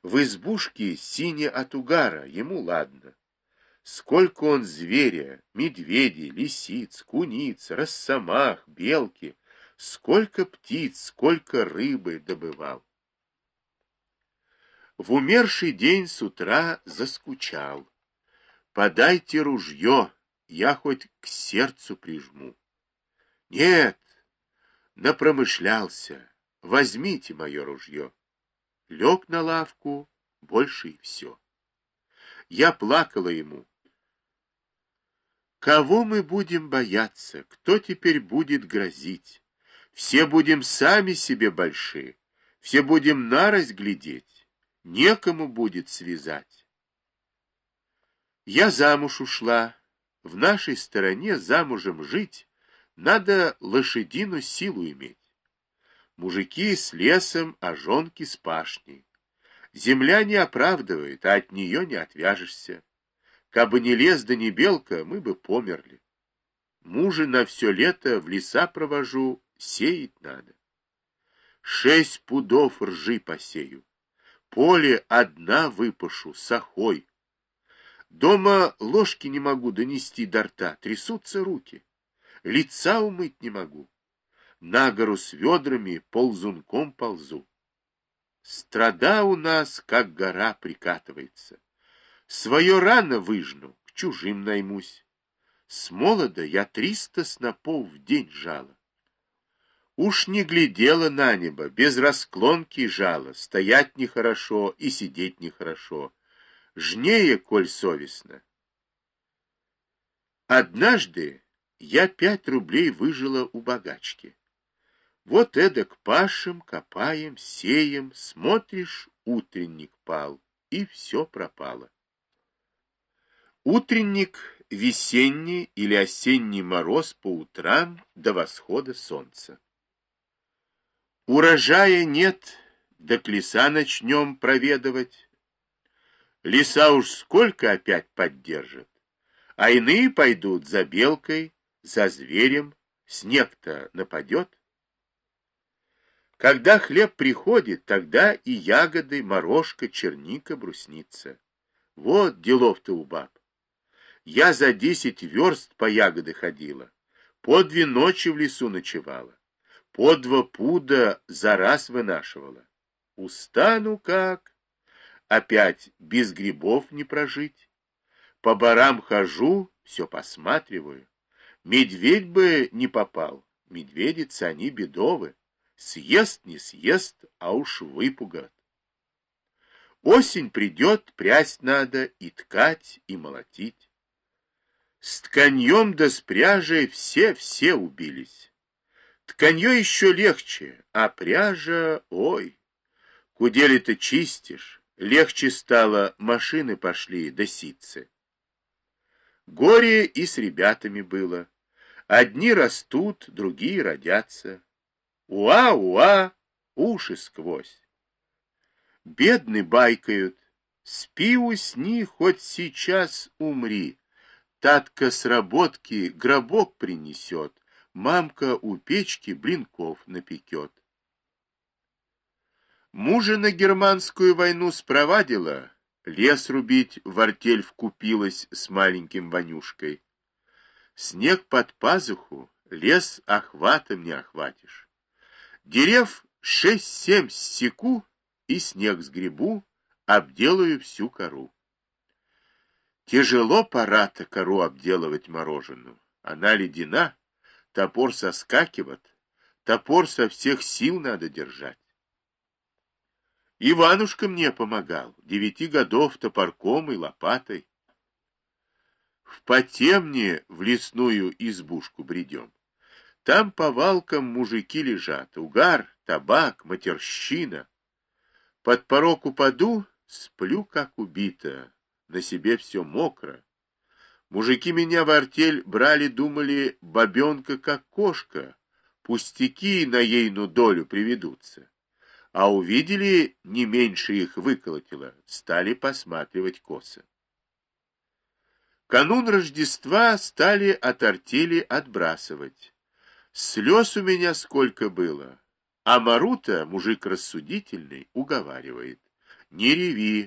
В избушке сине от угара, ему ладно. Сколько он зверя, медведей, лисиц, куниц, росомах, белки, сколько птиц, сколько рыбы добывал. В умерший день с утра заскучал. Подайте ружье, я хоть к сердцу прижму. Нет, напромышлялся, возьмите мое ружье. Лег на лавку, больше и все. Я плакала ему. Кого мы будем бояться? Кто теперь будет грозить? Все будем сами себе большие, все будем нарость глядеть, некому будет связать. Я замуж ушла. В нашей стороне замужем жить надо лошадину силу иметь. Мужики с лесом, а жонки с пашней. Земля не оправдывает, а от нее не отвяжешься. Кабы не лес да не белка, мы бы померли. Мужа на все лето в леса провожу, сеять надо. 6 пудов ржи посею. Поле одна выпашу, с охой. Дома ложки не могу донести до рта, трясутся руки. Лица умыть не могу. На гору с ведрами ползунком ползу. Страда у нас, как гора, прикатывается. Свое рано выжну, к чужим наймусь. С молода я 300 снопов в день жала. Уж не глядела на небо, без расклонки жала, стоять нехорошо и сидеть нехорошо. Жнее, коль совестно. Однажды я 5 рублей выжила у богачки. Вот эдак пашем, копаем, сеем, смотришь, утренник пал, и все пропало. Утренник — весенний или осенний мороз по утрам до восхода солнца. Урожая нет, да к леса начнем проведывать. Леса уж сколько опять поддержат, а иные пойдут за белкой, за зверем, снег-то нападет. Когда хлеб приходит, тогда и ягоды, морожка, черника, брусница. Вот делов-то у баб. Я за 10 верст по ягоды ходила, по 2 ночи в лесу ночевала, по 2 пуда за раз вынашивала. Устану как? Опять без грибов не прожить. По барам хожу, все посматриваю. Медведь бы не попал, медведицы они бедовы. Съест, не съест, а уж выпугат. Осень придет, прясть надо, и ткать, и молотить. С тканьем да с пряжей все убились. Тканье еще легче, а пряжа, ой, кудели ты чистишь, легче стало, машины пошли до ситцы. Горе и с ребятами было. Одни растут, другие родятся. Уа-уа, уши сквозь. Бедны байкают. Спи, усни, хоть сейчас умри. Татка с работки гробок принесет, мамка у печки блинков напекет. Мужа на германскую войну спровадила, лес рубить в артель вкупилась с маленьким Ванюшкой. Снег под пазуху, лес охватом не охватишь. Дерев 6-7 ссеку и снег сгребу, обделаю всю кору. Тяжело пора-то кору обделывать мороженую. Она ледяна, топор соскакивает, топор со всех сил надо держать. Иванушка мне помогал, 9 годов топорком и лопатой. В потемне в лесную избушку бредем. Там по валкам мужики лежат, угар, табак, матерщина. Под порог упаду, сплю, как убита, на себе все мокро. Мужики меня в артель брали, думали, бабенка как кошка, пустяки на ейну долю приведутся. А увидели, не меньше их выколотило, стали посматривать косо. Канун Рождества стали от артели отбрасывать. Слез у меня сколько было, а Марута, мужик рассудительный, уговаривает. Не реви,